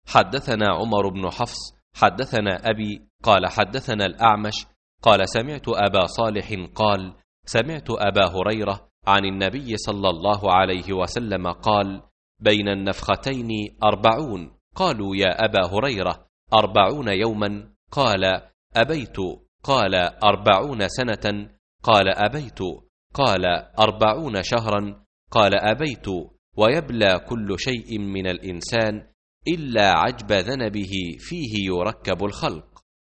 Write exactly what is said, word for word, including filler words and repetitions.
حدثنا عمر بن حفص حدثنا أبي قال حدثنا الأعمش قال سمعت أبا صالح قال سمعت أبا هريرة عن النبي صلى الله عليه وسلم قال بين النفختين أربعون. قالوا يا أبا هريرة أربعون يوما؟ قال أبيت. قال أربعون سنة؟ قال أبيت. قال أربعون شهرا؟ قال أبيت. ويبلى كل شيء من الإنسان إلا عجب ذنبه فيه يركب الخلق.